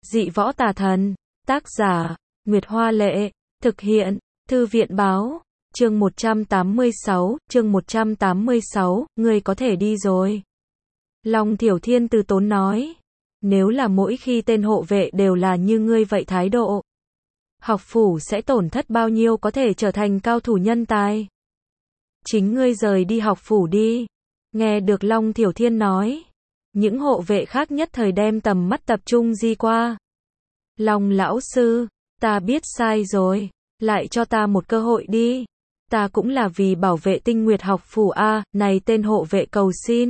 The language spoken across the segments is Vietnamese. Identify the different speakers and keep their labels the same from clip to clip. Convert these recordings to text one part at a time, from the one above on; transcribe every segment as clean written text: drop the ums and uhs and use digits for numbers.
Speaker 1: Dị võ tà thần. Tác giả, Nguyệt Hoa Lệ. Thực hiện, Thư viện Báo. Chương 186, ngươi có thể đi rồi. Long Thiểu Thiên từ tốn nói. Nếu là mỗi khi tên hộ vệ đều là như ngươi vậy thái độ, học phủ sẽ tổn thất bao nhiêu có thể trở thành cao thủ nhân tài. Chính ngươi rời đi học phủ đi. Nghe được Long Thiểu Thiên nói, những hộ vệ khác nhất thời đem tầm mắt tập trung di qua. Long lão sư, ta biết sai rồi, lại cho ta một cơ hội đi. Ta cũng là vì bảo vệ Tinh Nguyệt học phủ a, này tên hộ vệ cầu xin.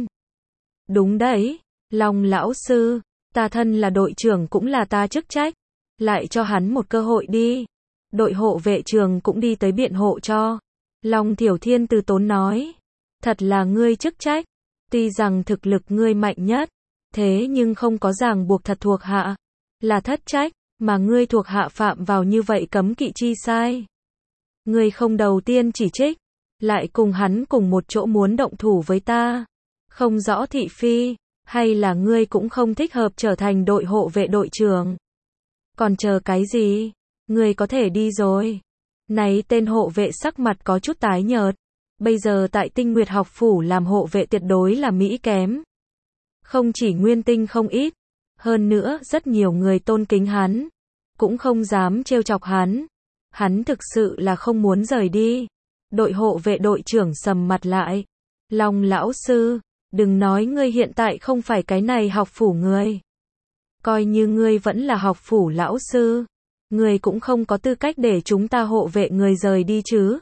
Speaker 1: Đúng đấy, Long lão sư, ta thân là đội trưởng cũng là ta chức trách, lại cho hắn một cơ hội đi. Đội hộ vệ trường cũng đi tới biện hộ cho. Long Thiểu Thiên từ tốn nói, thật là ngươi chức trách, tuy rằng thực lực ngươi mạnh nhất, thế nhưng không có ràng buộc thật thuộc hạ, là thất trách, mà ngươi thuộc hạ phạm vào như vậy cấm kỵ chi sai. Ngươi không đầu tiên chỉ trích, lại cùng hắn cùng một chỗ muốn động thủ với ta. Không rõ thị phi, hay là ngươi cũng không thích hợp trở thành đội hộ vệ đội trưởng. Còn chờ cái gì? Ngươi có thể đi rồi. Này tên hộ vệ sắc mặt có chút tái nhợt. Bây giờ tại Tinh Nguyệt học phủ làm hộ vệ tuyệt đối là mỹ kém. Không chỉ nguyên tinh không ít, hơn nữa rất nhiều người tôn kính hắn, cũng không dám trêu chọc hắn. Hắn thực sự là không muốn rời đi. Đội hộ vệ đội trưởng sầm mặt lại. Long lão sư, đừng nói ngươi hiện tại không phải cái này học phủ người. Coi như ngươi vẫn là học phủ lão sư, ngươi cũng không có tư cách để chúng ta hộ vệ người rời đi chứ.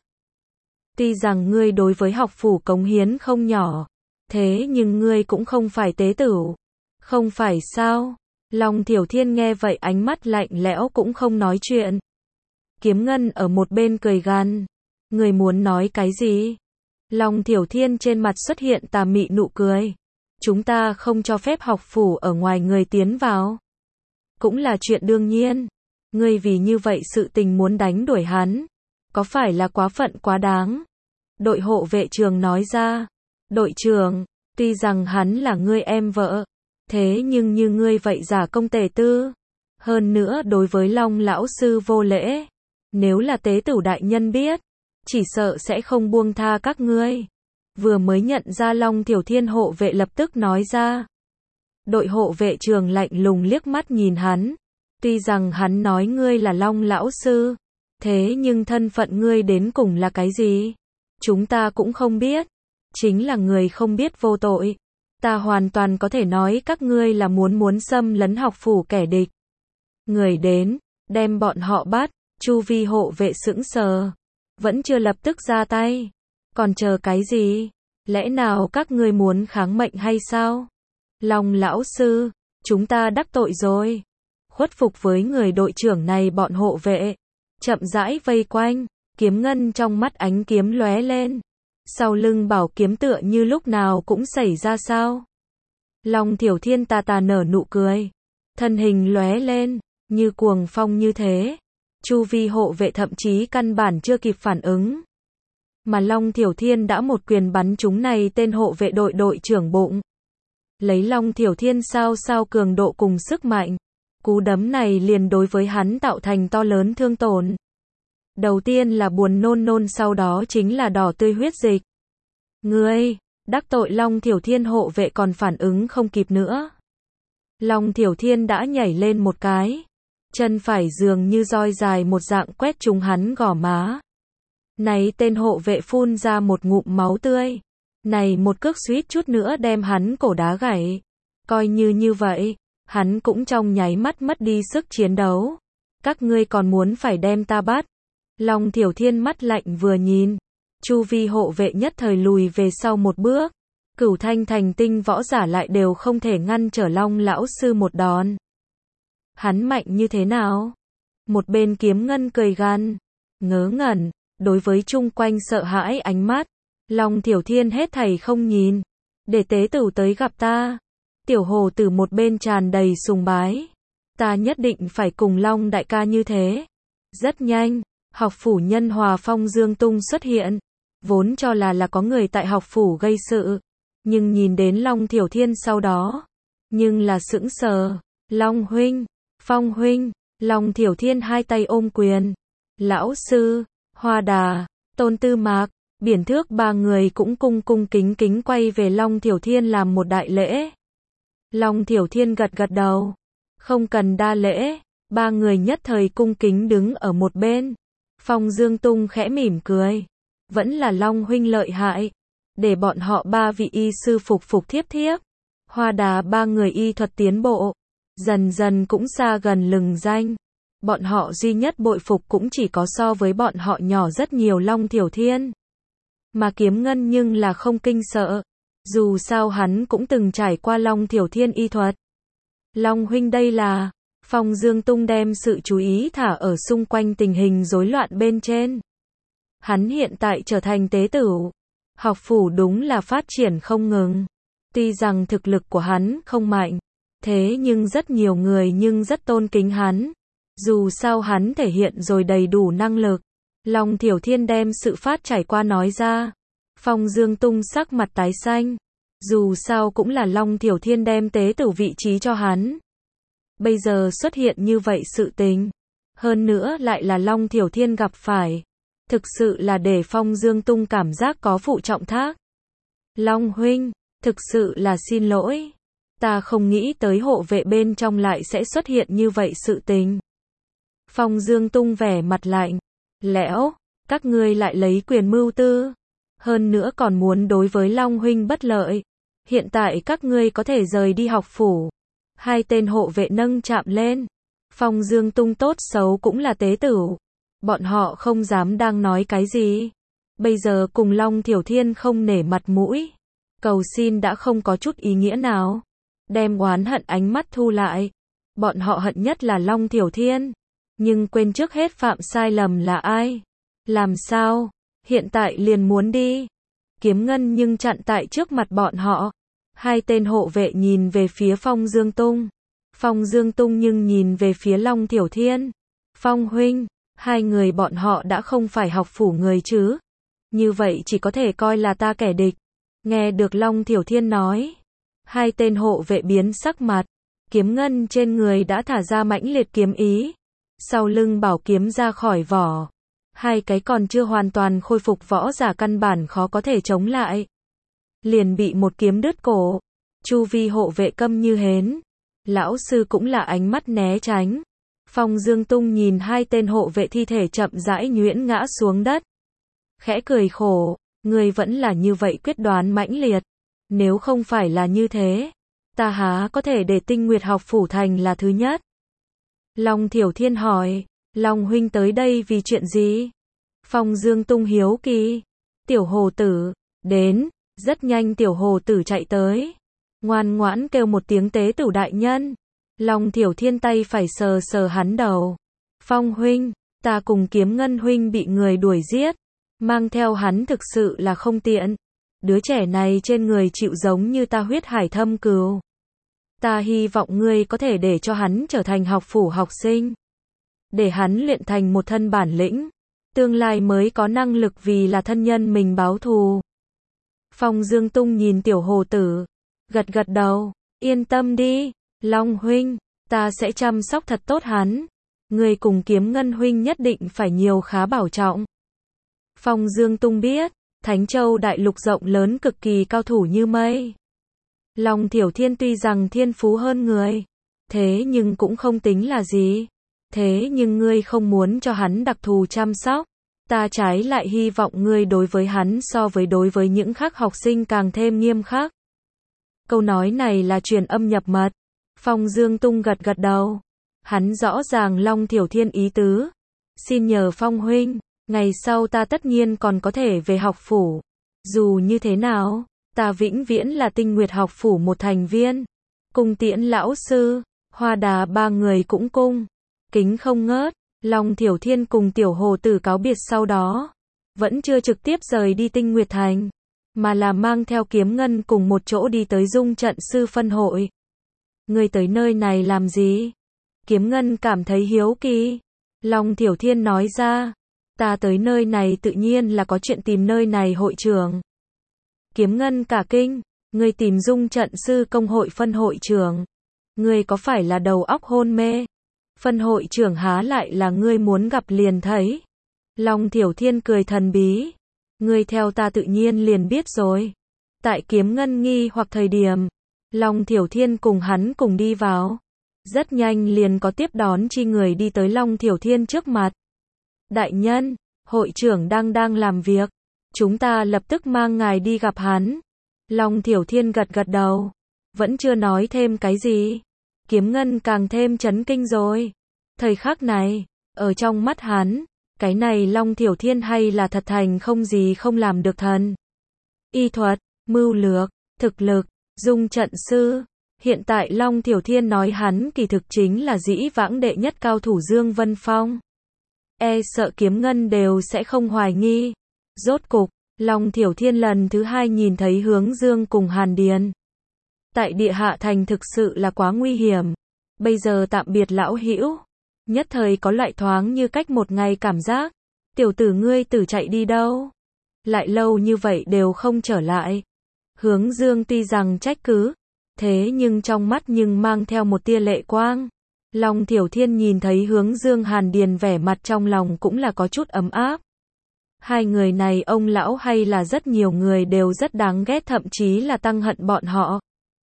Speaker 1: Tuy rằng ngươi đối với học phủ cống hiến không nhỏ, thế nhưng ngươi cũng không phải tế tửu. Không phải sao? Long Thiểu Thiên nghe vậy ánh mắt lạnh lẽo cũng không nói chuyện. Kiếm Ngân ở một bên cười gằn. Ngươi muốn nói cái gì? Long Thiểu Thiên trên mặt xuất hiện tà mị nụ cười. Chúng ta không cho phép học phủ ở ngoài người tiến vào. Cũng là chuyện đương nhiên. Ngươi vì như vậy sự tình muốn đánh đuổi hắn, có phải là quá phận quá đáng? Đội hộ vệ trường nói ra. Đội trưởng, tuy rằng hắn là ngươi em vợ, thế nhưng như ngươi vậy giả công tề tư. Hơn nữa đối với Long lão sư vô lễ. Nếu là tế tửu đại nhân biết, chỉ sợ sẽ không buông tha các ngươi. Vừa mới nhận ra Long Thiểu Thiên hộ vệ lập tức nói ra. Đội hộ vệ trường lạnh lùng liếc mắt nhìn hắn. Tuy rằng hắn nói ngươi là Long lão sư, thế nhưng thân phận ngươi đến cùng là cái gì? Chúng ta cũng không biết. Chính là người không biết vô tội. Ta hoàn toàn có thể nói các ngươi là muốn xâm lấn học phủ kẻ địch. Người đến, đem bọn họ bắt. Chu vi hộ vệ sững sờ, vẫn chưa lập tức ra tay. Còn chờ cái gì? Lẽ nào các ngươi muốn kháng mệnh hay sao? Long lão sư, chúng ta đắc tội rồi. Khuất phục với người đội trưởng này bọn hộ vệ, chậm rãi vây quanh, Kiếm Ngân trong mắt ánh kiếm lóe lên. Sau lưng bảo kiếm tựa như lúc nào cũng xảy ra sao? Long Thiểu Thiên tà tà nở nụ cười, thân hình lóe lên, như cuồng phong như thế. Chu vi hộ vệ thậm chí căn bản chưa kịp phản ứng. Mà Long Thiểu Thiên đã một quyền bắn trúng này tên hộ vệ đội trưởng bụng. Lấy Long Thiểu Thiên sao cường độ cùng sức mạnh. Cú đấm này liền đối với hắn tạo thành to lớn thương tổn. Đầu tiên là buồn nôn sau đó chính là đỏ tươi huyết dịch. Ngươi, đắc tội Long Thiểu Thiên hộ vệ còn phản ứng không kịp nữa. Long Thiểu Thiên đã nhảy lên một cái. Chân phải dường như roi dài một dạng quét trúng hắn gò má. Này tên hộ vệ phun ra một ngụm máu tươi. Này một cước suýt chút nữa đem hắn cổ đá gãy. Coi như vậy, hắn cũng trong nháy mắt mất đi sức chiến đấu. Các ngươi còn muốn phải đem ta bắt. Long Thiểu Thiên mắt lạnh vừa nhìn. Chu vi hộ vệ nhất thời lùi về sau một bước. Cửu Thanh thành tinh võ giả lại đều không thể ngăn trở Long lão sư một đòn. Hắn mạnh như thế nào? Một bên Kiếm Ngân cười gằn, ngớ ngẩn, đối với chung quanh sợ hãi ánh mắt. Long Thiểu Thiên hết thảy không nhìn. Để tế tửu tới gặp ta. Tiểu hồ từ một bên tràn đầy sùng bái. Ta nhất định phải cùng Long đại ca như thế. Rất nhanh, học phủ Nhân Hòa Phong Dương Tung xuất hiện. Vốn cho là có người tại học phủ gây sự. Nhưng nhìn đến Long Thiểu Thiên sau đó. Nhưng là sững sờ. Long huynh. Phong huynh, Long Thiểu Thiên hai tay ôm quyền. Lão sư, Hoa Đà, Tôn Tư Mạc, Biển Thước ba người cũng cung cung kính kính quay về Long Thiểu Thiên làm một đại lễ. Long Thiểu Thiên gật gật đầu. Không cần đa lễ, ba người nhất thời cung kính đứng ở một bên. Phong Dương Tung khẽ mỉm cười. Vẫn là Long huynh lợi hại. Để bọn họ ba vị y sư phục phục thiếp thiếp. Hoa Đà ba người y thuật tiến bộ. Dần dần cũng xa gần lừng danh. Bọn họ duy nhất bội phục cũng chỉ có so với bọn họ nhỏ rất nhiều Long Thiểu Thiên. Mà Kiếm Ngân nhưng là không kinh sợ. Dù sao hắn cũng từng trải qua Long Thiểu Thiên y thuật. Long huynh đây là... Phong Dương Tung đem sự chú ý thả ở xung quanh tình hình rối loạn bên trên. Hắn hiện tại trở thành tế tửu. Học phủ đúng là phát triển không ngừng. Tuy rằng thực lực của hắn không mạnh, thế nhưng rất nhiều người nhưng rất tôn kính hắn. Dù sao hắn thể hiện rồi đầy đủ năng lực. Long Thiểu Thiên đem sự phát trải qua nói ra. Phong Dương Tung sắc mặt tái xanh. Dù sao cũng là Long Thiểu Thiên đem tế tửu vị trí cho hắn. Bây giờ xuất hiện như vậy sự tình. Hơn nữa lại là Long Thiểu Thiên gặp phải. Thực sự là để Phong Dương Tung cảm giác có phụ trọng thác. Long huynh, thực sự là xin lỗi. Ta không nghĩ tới hộ vệ bên trong lại sẽ xuất hiện như vậy sự tình. Phong Dương Tung vẻ mặt lạnh. Lẽo, các ngươi lại lấy quyền mưu tư. Hơn nữa còn muốn đối với Long huynh bất lợi. Hiện tại các ngươi có thể rời đi học phủ. Hai tên hộ vệ nâng chạm lên. Phong Dương Tung tốt xấu cũng là tế tửu. Bọn họ không dám đang nói cái gì. Bây giờ cùng Long Thiểu Thiên không nể mặt mũi. Cầu xin đã không có chút ý nghĩa nào. Đem oán hận ánh mắt thu lại. Bọn họ hận nhất là Long Thiểu Thiên. Nhưng quên trước hết phạm sai lầm là ai. Làm sao? Hiện tại liền muốn đi. Kiếm Ngân nhưng chặn tại trước mặt bọn họ. Hai tên hộ vệ nhìn về phía Phong Dương Tung. Phong Dương Tung nhưng nhìn về phía Long Thiểu Thiên. Phong huynh, hai người bọn họ đã không phải học phủ người chứ. Như vậy chỉ có thể coi là ta kẻ địch. Nghe được Long Thiểu Thiên nói. Hai tên hộ vệ biến sắc mặt. Kiếm ngân trên người đã thả ra mãnh liệt kiếm ý. Sau lưng bảo kiếm ra khỏi vỏ. Hai cái còn chưa hoàn toàn khôi phục võ giả căn bản khó có thể chống lại. Liền bị một kiếm đứt cổ. Chu vi hộ vệ câm như hến. Lão sư cũng là ánh mắt né tránh. Phong Dương Tung nhìn hai tên hộ vệ thi thể chậm rãi nhuyễn ngã xuống đất. Khẽ cười khổ, người vẫn là như vậy quyết đoán mãnh liệt. Nếu không phải là như thế, ta há có thể để Tinh Nguyệt học phủ thành là thứ nhất. Long Thiểu Thiên hỏi, Long huynh tới đây vì chuyện gì? Phong Dương Tung hiếu kỳ. Tiểu hồ tử, đến, rất nhanh tiểu hồ tử chạy tới. Ngoan ngoãn kêu một tiếng tế tửu đại nhân. Long Thiểu Thiên tay phải sờ sờ hắn đầu. Phong huynh, ta cùng Kiếm Ngân huynh bị người đuổi giết. Mang theo hắn thực sự là không tiện. Đứa trẻ này trên người chịu giống như ta huyết hải thâm cừu. Ta hy vọng ngươi có thể để cho hắn trở thành học phủ học sinh. Để hắn luyện thành một thân bản lĩnh. Tương lai mới có năng lực vì là thân nhân mình báo thù. Phong Dương Tung nhìn tiểu hồ tử. Gật gật đầu. Yên tâm đi. Long huynh, ta sẽ chăm sóc thật tốt hắn. Ngươi cùng Kiếm Ngân huynh nhất định phải nhiều khá bảo trọng. Phong Dương Tung biết, Thánh Châu đại lục rộng lớn cực kỳ cao thủ như mây. Long Thiểu Thiên tuy rằng thiên phú hơn người, thế nhưng cũng không tính là gì. Thế nhưng ngươi không muốn cho hắn đặc thù chăm sóc. Ta trái lại hy vọng ngươi đối với hắn so với đối với những khác học sinh càng thêm nghiêm khắc. Câu nói này là truyền âm nhập mật. Phong Dương Tung gật gật đầu. Hắn rõ ràng Long Thiểu Thiên ý tứ. Xin nhờ Phong huynh, ngày sau ta tất nhiên còn có thể về học phủ. Dù như thế nào, ta vĩnh viễn là Tinh Nguyệt học phủ một thành viên. Cung tiễn lão sư, Hoa Đà ba người cũng cung kính không ngớt. Long Thiểu Thiên cùng tiểu hồ tử cáo biệt sau đó, vẫn chưa trực tiếp rời đi Tinh Nguyệt thành, mà là mang theo Kiếm Ngân cùng một chỗ đi tới Dung trận sư phân hội. Ngươi tới nơi này làm gì? Kiếm Ngân cảm thấy hiếu kỳ. Long Thiểu Thiên nói ra, ta tới nơi này tự nhiên là có chuyện tìm nơi này hội trưởng. Kiếm Ngân cả kinh, ngươi tìm Dung trận sư công hội phân hội trưởng. Ngươi có phải là đầu óc hôn mê? Phân hội trưởng há lại là ngươi muốn gặp liền thấy. Long Thiểu Thiên cười thần bí. Ngươi theo ta tự nhiên liền biết rồi. Tại Kiếm Ngân nghi hoặc thời điểm, Long Thiểu Thiên cùng hắn cùng đi vào. Rất nhanh liền có tiếp đón chi người đi tới Long Thiểu Thiên trước mặt. Đại nhân, hội trưởng đang làm việc. Chúng ta lập tức mang ngài đi gặp hắn. Long Thiểu Thiên gật gật đầu. Vẫn chưa nói thêm cái gì. Kiếm Ngân càng thêm chấn kinh rồi. Thời khắc này, ở trong mắt hắn, cái này Long Thiểu Thiên hay là thật thành không gì không làm được thần. Y thuật, mưu lược, thực lực, dung trận sư. Hiện tại Long Thiểu Thiên nói hắn kỳ thực chính là dĩ vãng đệ nhất cao thủ Dương Vân Phong. E sợ Kiếm Ngân đều sẽ không hoài nghi. Rốt cục, Long Thiểu Thiên lần thứ hai nhìn thấy Hướng Dương cùng Hàn Điền. Tại địa hạ thành thực sự là quá nguy hiểm. Bây giờ tạm biệt lão hữu. Nhất thời có loại thoáng như cách một ngày cảm giác. Tiểu tử ngươi tử chạy đi đâu? Lại lâu như vậy đều không trở lại. Hướng Dương tuy rằng trách cứ, thế nhưng trong mắt nhưng mang theo một tia lệ quang. Long Thiểu Thiên nhìn thấy Hướng Dương Hàn Điền vẻ mặt trong lòng cũng là có chút ấm áp. Hai người này ông lão hay là rất nhiều người đều rất đáng ghét, thậm chí là tăng hận bọn họ.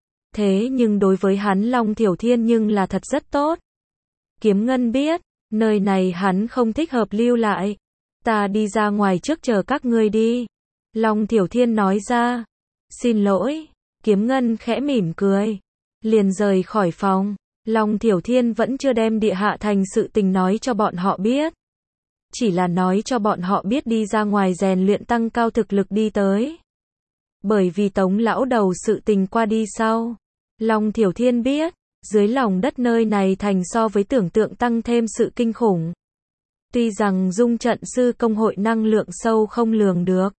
Speaker 1: Thế nhưng đối với hắn Long Thiểu Thiên nhưng là thật rất tốt. Kiếm Ngân biết, nơi này hắn không thích hợp lưu lại. Ta đi ra ngoài trước chờ các ngươi đi. Long Thiểu Thiên nói ra. Xin lỗi. Kiếm Ngân khẽ mỉm cười. Liền rời khỏi phòng. Long Thiểu Thiên vẫn chưa đem địa hạ thành sự tình nói cho bọn họ biết. Chỉ là nói cho bọn họ biết đi ra ngoài rèn luyện tăng cao thực lực đi tới. Bởi vì Tống lão đầu sự tình qua đi sau. Long Thiểu Thiên biết, dưới lòng đất nơi này thành so với tưởng tượng tăng thêm sự kinh khủng. Tuy rằng dung trận sư công hội năng lượng sâu không lường được.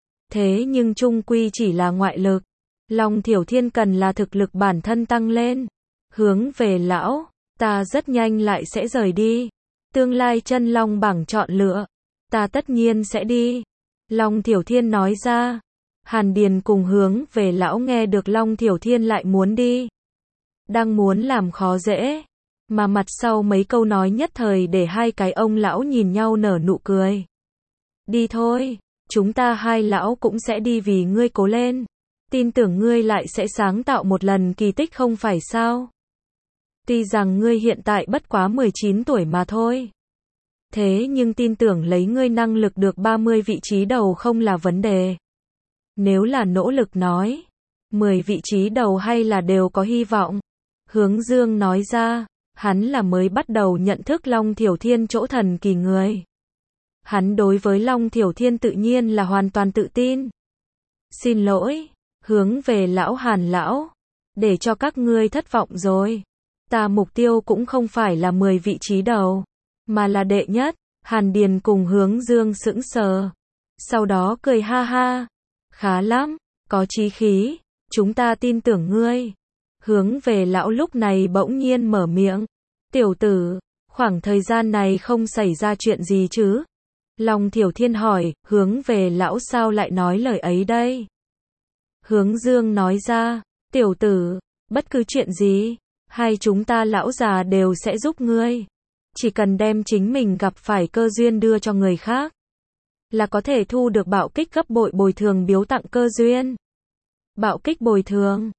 Speaker 1: Thế nhưng chung quy chỉ là ngoại lực. Long Thiểu Thiên cần là thực lực bản thân tăng lên. Hướng về lão, ta rất nhanh lại sẽ rời đi. Tương lai chân long bảng chọn lựa, ta tất nhiên sẽ đi. Long Thiểu Thiên nói ra. Hàn Điền cùng Hướng về lão nghe được Long Thiểu Thiên lại muốn đi. Đang muốn làm khó dễ. Mà mặt sau mấy câu nói nhất thời để hai cái ông lão nhìn nhau nở nụ cười. Đi thôi, chúng ta hai lão cũng sẽ đi vì ngươi cố lên. Tin tưởng ngươi lại sẽ sáng tạo một lần kỳ tích không phải sao? Tuy rằng ngươi hiện tại bất quá 19 tuổi mà thôi. Thế nhưng tin tưởng lấy ngươi năng lực được 30 vị trí đầu không là vấn đề. Nếu là nỗ lực nói, 10 vị trí đầu hay là đều có hy vọng. Hướng Dương nói ra, hắn là mới bắt đầu nhận thức Long Thiểu Thiên chỗ thần kỳ người. Hắn đối với Long Thiểu Thiên tự nhiên là hoàn toàn tự tin. Xin lỗi, Hướng về lão Hàn lão, để cho các ngươi thất vọng rồi. Ta mục tiêu cũng không phải là 10 vị trí đầu, mà là đệ nhất. Hàn Điền cùng Hướng Dương sững sờ. Sau đó cười ha ha. Khá lắm, có chí khí, chúng ta tin tưởng ngươi. Hướng về lão lúc này bỗng nhiên mở miệng. Tiểu tử, khoảng thời gian này không xảy ra chuyện gì chứ? Long Thiểu Thiên hỏi, Hướng về lão sao lại nói lời ấy đây? Hướng Dương nói ra, tiểu tử, bất cứ chuyện gì, hai chúng ta lão già đều sẽ giúp ngươi. Chỉ cần đem chính mình gặp phải cơ duyên đưa cho người khác, là có thể thu được bạo kích gấp bội bồi thường biếu tặng cơ duyên. Bạo kích bồi thường,